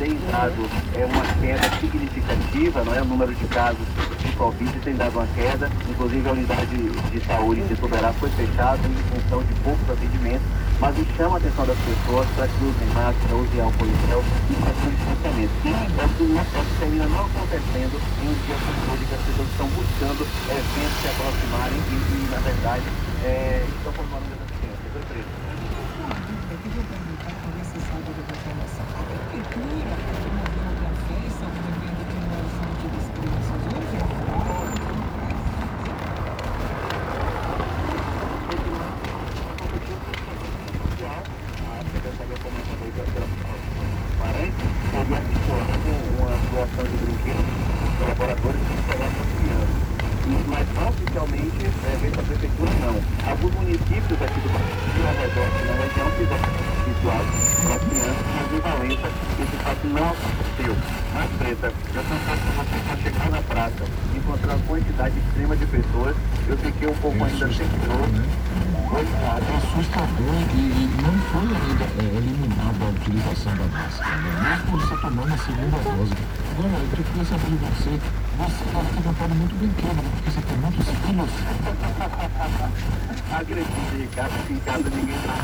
tem dado uma queda significativa, não é? O número de casos de Covid tem dado uma queda, inclusive a unidade de saúde de Tuberá foi fechada em função de poucos atendimentos, mas me chama a atenção das pessoas para que usem máscara, usem álcool em gel e façam distanciamento. É que termina não acontecendo em um dia como hoje, que as pessoas estão buscando eventos se aproximarem e na verdade, estão formando essa ciência. Foi preso. Eu queria perguntar para ver se sabe da informação. A prefeitura promoveu alguma festa, algum evento de comemoração de das crianças hoje? A Secretaria Comunitária pela Parente teria uma doação de brinquedos para colaboradores que serão para crianças. Mas oficialmente, dentro da prefeitura, não. Alguns municípios aqui do Brasil, ao redor da região, fizeram ritual para crianças, mas em Valença esse fato não aconteceu. Mas, Preta, eu tenho certeza que você, para chegar na praça, encontrar uma quantidade extrema de pessoas, eu fiquei um pouco ainda sensível. É assustador e não foi ainda eliminada a utilização da máscara, né? Mesmo você tomando a segunda dose. Agora, eu queria saber de você, você deve ter comprado muito brinquedo, né? Porque você tem muitos filhos. Acredite, Ricardo, que em casa ninguém tá.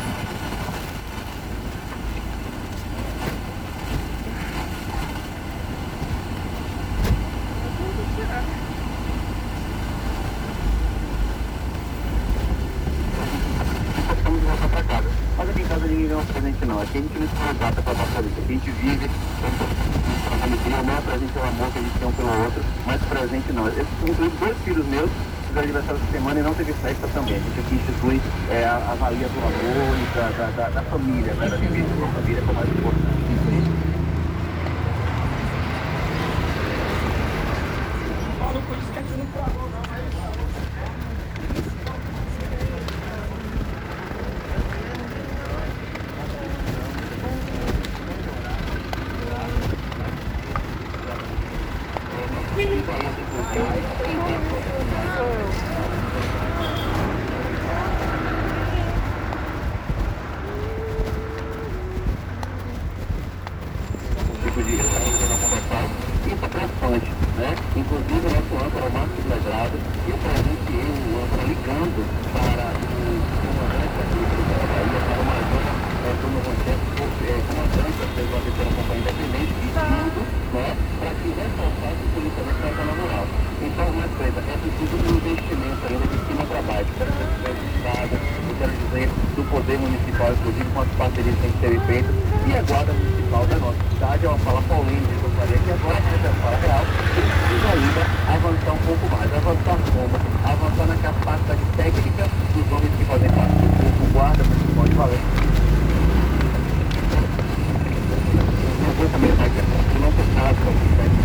Mas aqui em casa ninguém ganha um presente não. Aqui a gente não se resgata para passar isso. Aqui a gente vive, não é presente pelo amor que a gente tem um pelo outro, mas presente não. Eu incluí 2 filhos meus, fizeram aniversário essa semana e não teve festa também. A gente aqui institui a valia do amor e da família, né? Da vivência da família como mais importante. Isso é preocupante, né? Inclusive o nosso âncora, o Marcos Legrado, eu presenciei o âncora ligando para o comandante aqui do Bahia, para uma zona Bruno Manchete, comandante da terceira companhia independente, pedindo, né, para que reforçasse o policiamento da zona rural. Então, mais coisa, é preciso um investimento ainda de cima para baixo, para ser Estado, eu quero dizer, do poder municipal, inclusive com as parcerias que têm que ser feitas, e a guarda municipal da nossa cidade, é uma fala polêmica, eu gostaria que agora, mas é uma fala real, precisa ainda avançar um pouco mais. Avançar como? Avançar na capacidade técnica dos homens que fazem parte do corpo guarda municipal de Valença. Não vou também, não se trata